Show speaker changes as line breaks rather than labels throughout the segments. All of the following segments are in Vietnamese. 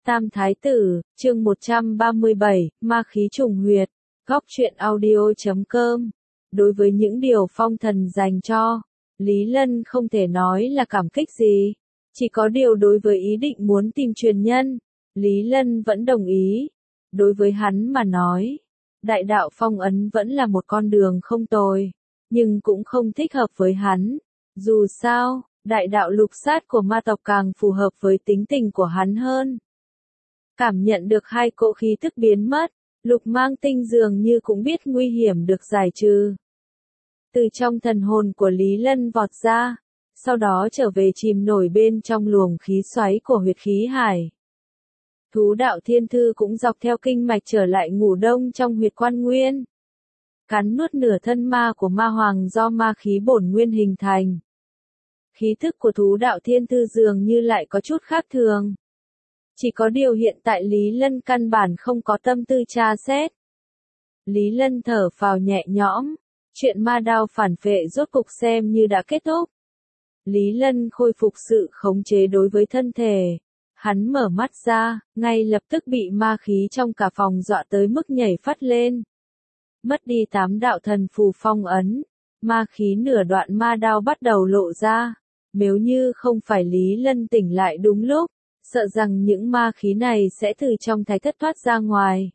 Tam Thái Tử, chương 137, Ma khí trùng huyệt, góc truyện audio.com. Đối với những điều phong thần dành cho, Lý Lân không thể nói là cảm kích gì. Chỉ có điều đối với ý định muốn tìm truyền nhân, Lý Lân vẫn đồng ý. Đối với hắn mà nói, đại đạo phong ấn vẫn là một con đường không tồi, nhưng cũng không thích hợp với hắn. Dù sao, đại đạo lục sát của ma tộc càng phù hợp với tính tình của hắn hơn. Cảm nhận được hai cỗ khí tức biến mất, Lục Mang Tinh dường như cũng biết nguy hiểm được giải trừ. Từ trong thần hồn của Lý Lân vọt ra, sau đó trở về chìm nổi bên trong luồng khí xoáy của huyệt khí hải. Thú đạo thiên thư cũng dọc theo kinh mạch trở lại ngủ đông trong huyệt quan nguyên. Cắn nuốt nửa thân ma của ma hoàng do ma khí bổn nguyên hình thành. Khí thức của thú đạo thiên thư dường như lại có chút khác thường. Chỉ có điều hiện tại Lý Lân căn bản không có tâm tư tra xét. Lý Lân thở phào nhẹ nhõm, chuyện ma đao phản phệ rốt cục xem như đã kết thúc. Lý Lân khôi phục sự khống chế đối với thân thể. Hắn mở mắt ra, ngay lập tức bị ma khí trong cả phòng dọa tới mức nhảy phát lên. Mất đi 8 đạo thần phù phong ấn, ma khí nửa đoạn ma đao bắt đầu lộ ra. Nếu như không phải Lý Lân tỉnh lại đúng lúc, sợ rằng những ma khí này sẽ từ trong thái thất thoát ra ngoài.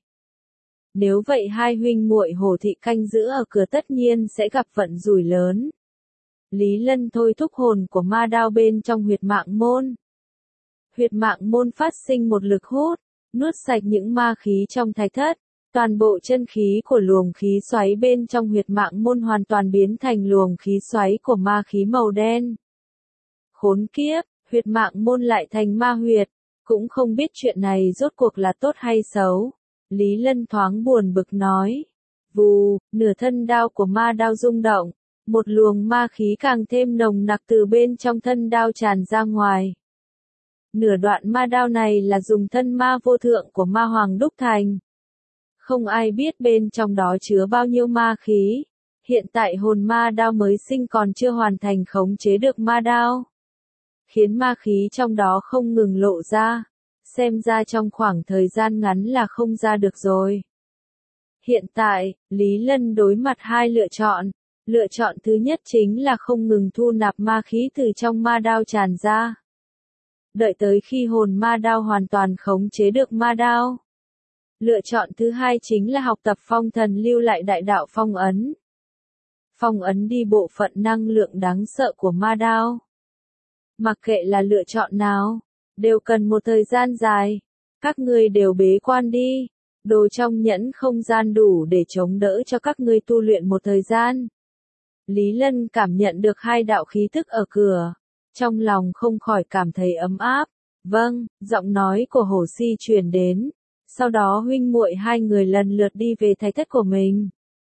Nếu vậy hai huynh muội Hồ Thị canh giữ ở cửa tất nhiên sẽ gặp vận rủi lớn. Lý Lân thôi thúc hồn của ma đao bên trong huyệt mạng môn. Huyệt mạng môn phát sinh một lực hút, nuốt sạch những ma khí trong thái thất. Toàn bộ chân khí của luồng khí xoáy bên trong huyệt mạng môn hoàn toàn biến thành luồng khí xoáy của ma khí màu đen. Khốn kiếp, huyệt mạng môn lại thành ma huyệt, cũng không biết chuyện này rốt cuộc là tốt hay xấu. Lý Lân thoáng buồn bực nói. Vù, nửa thân đao của ma đao rung động, một luồng ma khí càng thêm nồng nặc từ bên trong thân đao tràn ra ngoài. Nửa đoạn ma đao này là dùng thân ma vô thượng của ma hoàng đúc thành. Không ai biết bên trong đó chứa bao nhiêu ma khí. Hiện tại hồn ma đao mới sinh còn chưa hoàn thành khống chế được ma đao, khiến ma khí trong đó không ngừng lộ ra. Xem ra trong khoảng thời gian ngắn là không ra được rồi. Hiện tại, Lý Lân đối mặt hai lựa chọn. Lựa chọn thứ nhất chính là không ngừng thu nạp ma khí từ trong ma đao tràn ra. Đợi tới khi hồn ma đao hoàn toàn khống chế được ma đao. Lựa chọn thứ hai chính là học tập phong thần lưu lại đại đạo phong ấn. Phong ấn đi bộ phận năng lượng đáng sợ của ma đao. Mặc kệ là lựa chọn nào, đều cần một thời gian dài. Các ngươi đều bế quan đi. Đồ trong nhẫn không gian đủ để chống đỡ cho các ngươi tu luyện một thời gian. Lý Lân cảm nhận được hai đạo khí thức ở cửa. Trong lòng không khỏi cảm thấy ấm áp. Vâng, giọng nói của Hổ Si truyền đến. Sau đó huynh muội hai người lần lượt đi về thái thất của mình.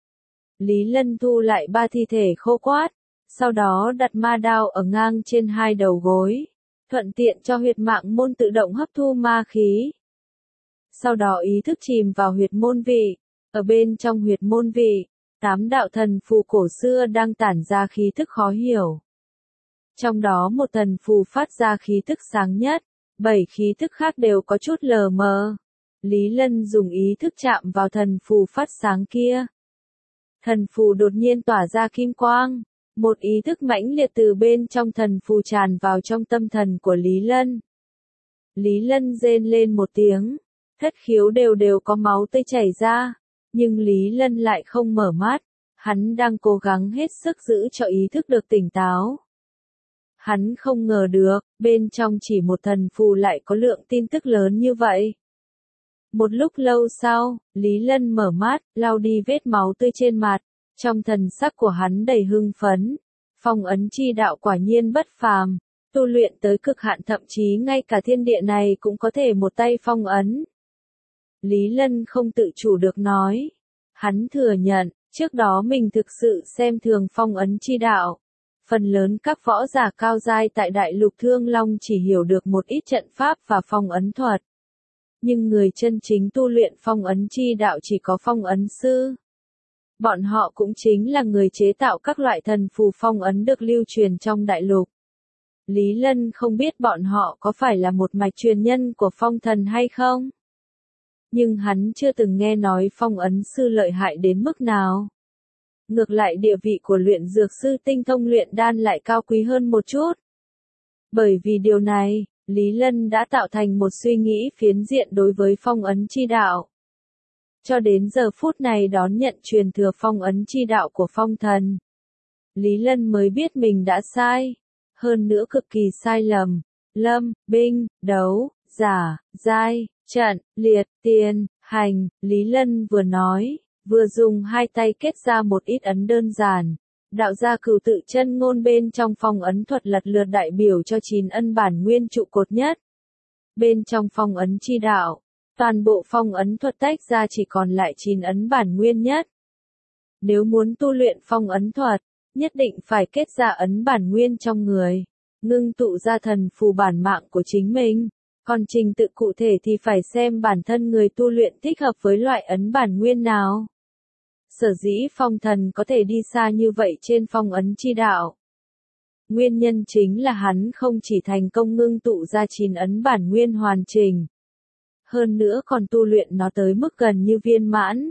Lý Lân thu lại 3 thi thể khô quát. Sau đó đặt ma đao ở ngang trên hai đầu gối. Thuận tiện cho huyệt mạng môn tự động hấp thu ma khí. Sau đó ý thức chìm vào huyệt môn vị. Ở bên trong huyệt môn vị, 8 đạo thần phù cổ xưa đang tản ra khí thức khó hiểu. Trong đó một thần phù phát ra khí thức sáng nhất, 7 khí thức khác đều có chút lờ mờ. Lý Lân dùng ý thức chạm vào thần phù phát sáng kia. Thần phù đột nhiên tỏa ra kim quang. Một ý thức mãnh liệt từ bên trong thần phù tràn vào trong tâm thần của Lý Lân. Lý Lân rên lên một tiếng. Thất khiếu đều có máu tươi chảy ra. Nhưng Lý Lân lại không mở mắt. Hắn đang cố gắng hết sức giữ cho ý thức được tỉnh táo. Hắn không ngờ được, bên trong chỉ một thần phù lại có lượng tin tức lớn như vậy. Một lúc lâu sau, Lý Lân mở mắt, lau đi vết máu tươi trên mặt. Trong thần sắc của hắn đầy hưng phấn. Phong ấn chi đạo quả nhiên bất phàm. Tu luyện tới cực hạn thậm chí ngay cả thiên địa này cũng có thể một tay phong ấn. Lý Lân không tự chủ được nói. Hắn thừa nhận, trước đó mình thực sự xem thường phong ấn chi đạo. Phần lớn các võ giả cao giai tại Đại Lục Thương Long chỉ hiểu được một ít trận pháp và phong ấn thuật. Nhưng người chân chính tu luyện phong ấn chi đạo chỉ có phong ấn sư. Bọn họ cũng chính là người chế tạo các loại thần phù phong ấn được lưu truyền trong đại lục. Lý Lân không biết bọn họ có phải là một mạch truyền nhân của phong thần hay không. Nhưng hắn chưa từng nghe nói phong ấn sư lợi hại đến mức nào. Ngược lại địa vị của luyện dược sư tinh thông luyện đan lại cao quý hơn một chút. Bởi vì điều này, Lý Lân đã tạo thành một suy nghĩ phiến diện đối với phong ấn chi đạo. Cho đến giờ phút này đón nhận truyền thừa phong ấn chi đạo của phong thần. Lý Lân mới biết mình đã sai. Hơn nữa cực kỳ sai lầm. Lâm, binh, đấu, giả, giai, trận, liệt, tiền, hành. Lý Lân vừa nói, vừa dùng hai tay kết ra một ít ấn đơn giản. Đạo ra cửu tự chân ngôn bên trong phong ấn thuật lật lượt đại biểu cho 9 ân bản nguyên trụ cột nhất. Bên trong phong ấn chi đạo, toàn bộ phong ấn thuật tách ra chỉ còn lại 9 ấn bản nguyên nhất. Nếu muốn tu luyện phong ấn thuật, nhất định phải kết ra ấn bản nguyên trong người, ngưng tụ ra thần phù bản mạng của chính mình. Còn trình tự cụ thể thì phải xem bản thân người tu luyện thích hợp với loại ấn bản nguyên nào. Sở dĩ phong thần có thể đi xa như vậy trên phong ấn chi đạo. Nguyên nhân chính là hắn không chỉ thành công ngưng tụ ra 9 ấn bản nguyên hoàn chỉnh. Hơn nữa còn tu luyện nó tới mức gần như viên mãn.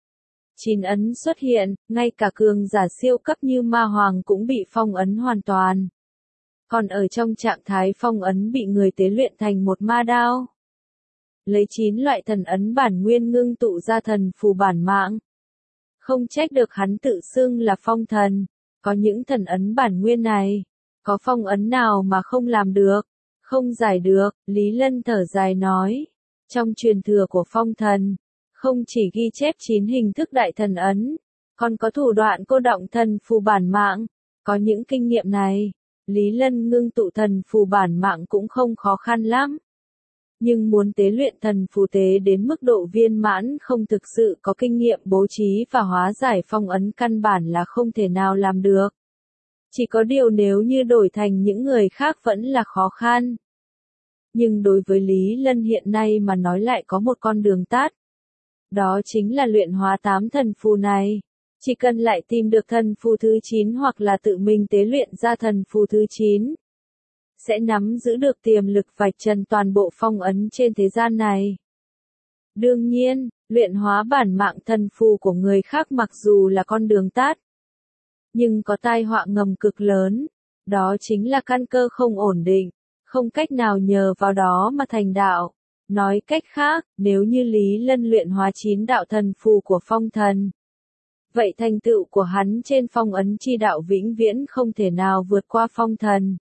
9 ấn xuất hiện, ngay cả cường giả siêu cấp như ma hoàng cũng bị phong ấn hoàn toàn. Còn ở trong trạng thái phong ấn bị người tế luyện thành một ma đao. Lấy 9 loại thần ấn bản nguyên ngưng tụ ra thần phù bản mạng. Không trách được hắn tự xưng là phong thần. Có những thần ấn bản nguyên này, có phong ấn nào mà không làm được, không giải được. Lý Lân thở dài nói. Trong truyền thừa của phong thần, không chỉ ghi chép 9 hình thức đại thần ấn, còn có thủ đoạn cô động thần phù bản mạng. Có những kinh nghiệm này, Lý Lân ngưng tụ thần phù bản mạng cũng không khó khăn lắm. Nhưng muốn tế luyện thần phù tế đến mức độ viên mãn không thực sự có kinh nghiệm bố trí và hóa giải phong ấn căn bản là không thể nào làm được. Chỉ có điều nếu như đổi thành những người khác vẫn là khó khăn. Nhưng đối với Lý Lân hiện nay mà nói lại có một con đường tắt. Đó chính là luyện hóa 8 thần phù này. Chỉ cần lại tìm được thần phù thứ 9 hoặc là tự mình tế luyện ra thần phù thứ 9. Sẽ nắm giữ được tiềm lực vạch trần toàn bộ phong ấn trên thế gian này. Đương nhiên, luyện hóa bản mạng thần phù của người khác mặc dù là con đường tắt. Nhưng có tai họa ngầm cực lớn. Đó chính là căn cơ không ổn định. Không cách nào nhờ vào đó mà thành đạo. Nói cách khác, nếu như Lý Lân luyện hóa 9 đạo thần phù của phong thần. Vậy thành tựu của hắn trên phong ấn chi đạo vĩnh viễn không thể nào vượt qua phong thần.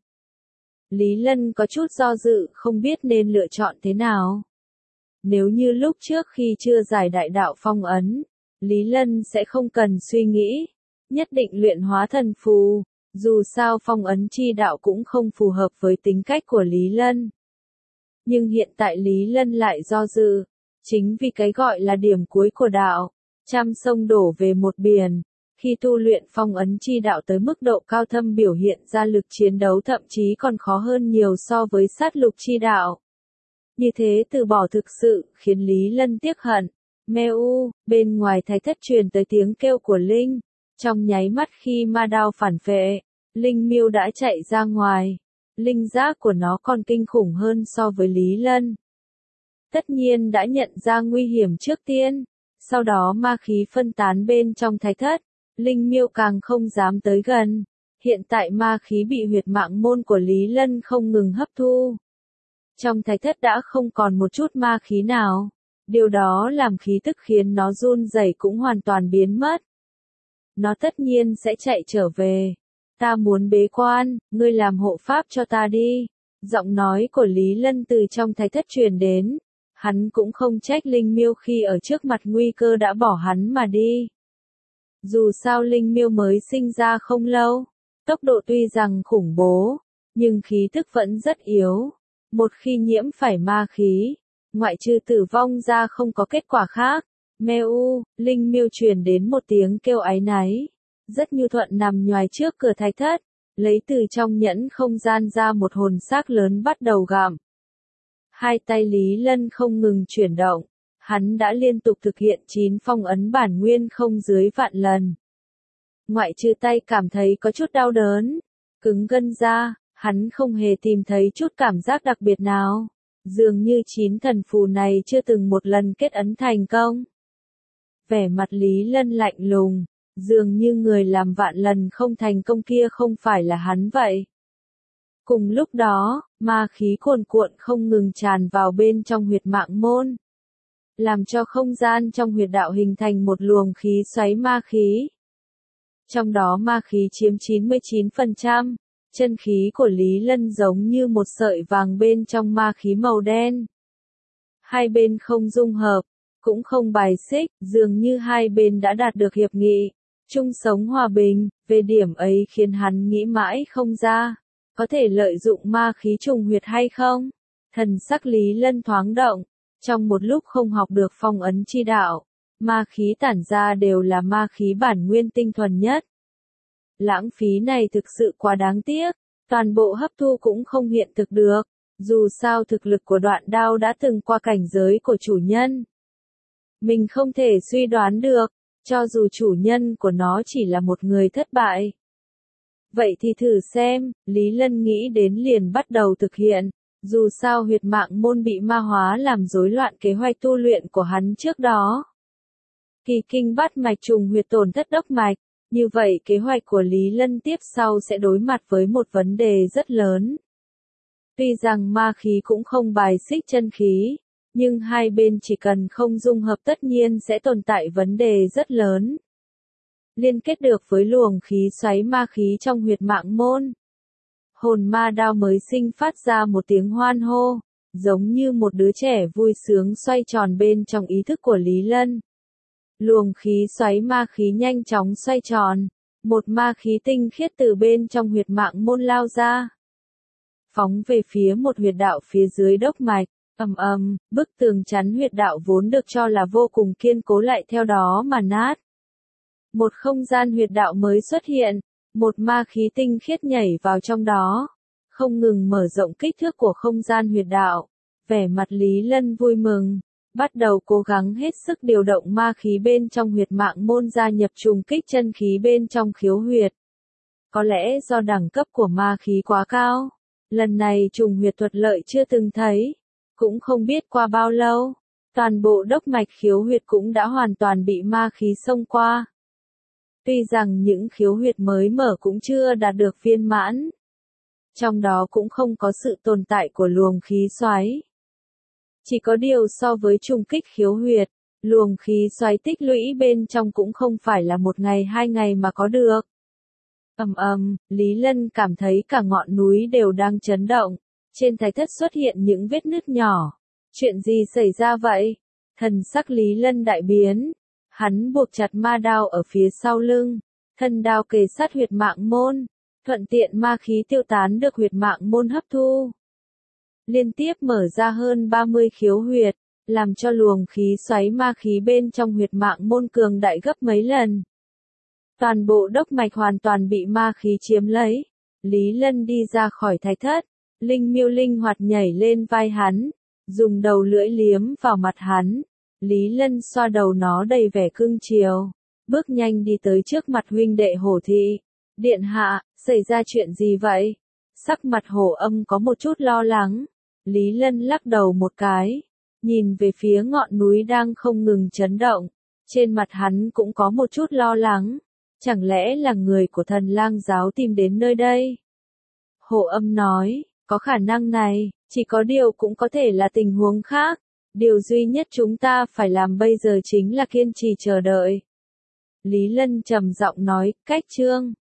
Lý Lân có chút do dự không biết nên lựa chọn thế nào. Nếu như lúc trước khi chưa giải đại đạo phong ấn, Lý Lân sẽ không cần suy nghĩ, nhất định luyện hóa thần phù. Dù sao phong ấn chi đạo cũng không phù hợp với tính cách của Lý Lân. Nhưng hiện tại Lý Lân lại do dự. Chính vì cái gọi là điểm cuối của đạo, trăm sông đổ về một biển. Khi tu luyện phong ấn chi đạo tới mức độ cao thâm biểu hiện ra lực chiến đấu thậm chí còn khó hơn nhiều so với sát lục chi đạo. Như thế từ bỏ thực sự khiến Lý Lân tiếc hận. Mêu, bên ngoài thái thất truyền tới tiếng kêu của Linh. Trong nháy mắt khi ma đao phản vệ, Linh Miêu đã chạy ra ngoài. Linh giác của nó còn kinh khủng hơn so với Lý Lân. Tất nhiên đã nhận ra nguy hiểm trước tiên. Sau đó ma khí phân tán bên trong thái thất. Linh Miêu càng không dám tới gần. Hiện tại ma khí bị huyệt mạng môn của Lý Lân không ngừng hấp thu. Trong thái thất đã không còn một chút ma khí nào. Điều đó làm khí tức khiến nó run rẩy cũng hoàn toàn biến mất. Nó tất nhiên sẽ chạy trở về. Ta muốn bế quan, ngươi làm hộ pháp cho ta đi. Giọng nói của Lý Lân từ trong thái thất truyền đến. Hắn cũng không trách Linh Miêu khi ở trước mặt nguy cơ đã bỏ hắn mà đi. Dù sao Linh Miêu mới sinh ra không lâu. Tốc độ tuy rằng khủng bố, nhưng khí tức vẫn rất yếu. Một khi nhiễm phải ma khí, ngoại trừ tử vong ra không có kết quả khác. Mêu, Linh Miêu truyền đến một tiếng kêu áy náy. Rất nhu thuận nằm nhoài trước cửa thái thất, lấy từ trong nhẫn không gian ra một hồn xác lớn bắt đầu gặm. Hai tay Lý Lân không ngừng chuyển động, hắn đã liên tục thực hiện 9 phong ấn bản nguyên không dưới vạn lần. Ngoại trừ tay cảm thấy có chút đau đớn, cứng gân ra, Hắn không hề tìm thấy chút cảm giác đặc biệt nào. Dường như 9 thần phù này chưa từng một lần kết ấn thành công. Vẻ mặt Lý Lân lạnh lùng, dường như người làm vạn lần không thành công kia không phải là hắn vậy. Cùng lúc đó, ma khí cuồn cuộn không ngừng tràn vào bên trong huyệt mạng môn, làm cho không gian trong huyệt đạo hình thành một luồng khí xoáy ma khí. Trong đó ma khí chiếm 99%, chân khí của Lý Lân giống như một sợi vàng bên trong ma khí màu đen. Hai bên không dung hợp, cũng không bài xích, dường như hai bên đã đạt được hiệp nghị, chung sống hòa bình. Về điểm ấy khiến hắn nghĩ mãi không ra, có thể lợi dụng ma khí trùng huyệt hay không? Thần sắc Lý Lân thoáng động, trong một lúc không học được phong ấn chi đạo, ma khí tản ra đều là ma khí bản nguyên tinh thuần nhất. Lãng phí này thực sự quá đáng tiếc, toàn bộ hấp thu cũng không hiện thực được, dù sao thực lực của đoạn đao đã từng qua cảnh giới của chủ nhân. Mình không thể suy đoán được, cho dù chủ nhân của nó chỉ là một người thất bại. Vậy thì thử xem, Lý Lân nghĩ đến liền bắt đầu thực hiện, dù sao huyệt mạng môn bị ma hóa làm rối loạn kế hoạch tu luyện của hắn trước đó. Kỳ kinh bát mạch trùng huyệt tổn thất đốc mạch, như vậy kế hoạch của Lý Lân tiếp sau sẽ đối mặt với một vấn đề rất lớn. Tuy rằng ma khí cũng không bài xích chân khí, nhưng hai bên chỉ cần không dung hợp tất nhiên sẽ tồn tại vấn đề rất lớn. Liên kết được với luồng khí xoáy ma khí trong huyệt mạng môn. Hồn ma đao mới sinh phát ra một tiếng hoan hô, giống như một đứa trẻ vui sướng xoay tròn bên trong ý thức của Lý Lân. Luồng khí xoáy ma khí nhanh chóng xoay tròn, một ma khí tinh khiết từ bên trong huyệt mạng môn lao ra. Phóng về phía một huyệt đạo phía dưới đốc mạch, bức tường chắn huyệt đạo vốn được cho là vô cùng kiên cố lại theo đó mà nát. Một không gian huyệt đạo mới xuất hiện, một ma khí tinh khiết nhảy vào trong đó, không ngừng mở rộng kích thước của không gian huyệt đạo. Vẻ mặt Lý Lân vui mừng, bắt đầu cố gắng hết sức điều động ma khí bên trong huyệt mạng môn gia nhập trùng kích chân khí bên trong khiếu huyệt. Có lẽ do đẳng cấp của ma khí quá cao, lần này trùng huyệt thuật lợi chưa từng thấy, cũng không biết qua bao lâu, toàn bộ đốc mạch khiếu huyệt cũng đã hoàn toàn bị ma khí xông qua. Tuy rằng những khiếu huyệt mới mở cũng chưa đạt được viên mãn, trong đó cũng không có sự tồn tại của luồng khí xoáy. Chỉ có điều so với trùng kích khiếu huyệt, luồng khí xoáy tích lũy bên trong cũng không phải là một ngày hai ngày mà có được. Lý Lân cảm thấy cả ngọn núi đều đang chấn động, trên thạch thất xuất hiện những vết nứt nhỏ. Chuyện gì xảy ra vậy? Thần sắc Lý Lân đại biến, hắn buộc chặt ma đao ở phía sau lưng, thân đao kề sát huyệt mạng môn, thuận tiện ma khí tiêu tán được huyệt mạng môn hấp thu. Liên tiếp mở ra hơn 30 khiếu huyệt, làm cho luồng khí xoáy ma khí bên trong huyệt mạng môn cường đại gấp mấy lần. Toàn bộ đốc mạch hoàn toàn bị ma khí chiếm lấy. Lý Lân đi ra khỏi thạch thất, linh miêu linh hoạt nhảy lên vai hắn, dùng đầu lưỡi liếm vào mặt hắn. Lý Lân xoa đầu nó đầy vẻ cưng chiều, bước nhanh đi tới trước mặt huynh đệ Hổ Thị. Điện hạ, xảy ra chuyện gì vậy? Sắc mặt Hổ Âm có một chút lo lắng. Lý Lân lắc đầu một cái, nhìn về phía ngọn núi đang không ngừng chấn động. Trên mặt hắn cũng có một chút lo lắng. Chẳng lẽ là người của Thần Lang giáo tìm đến nơi đây? Hổ Âm nói, có khả năng này, chỉ có điều cũng có thể là tình huống khác. Điều duy nhất chúng ta phải làm bây giờ chính là kiên trì chờ đợi. Lý Lân trầm giọng nói, cách chương.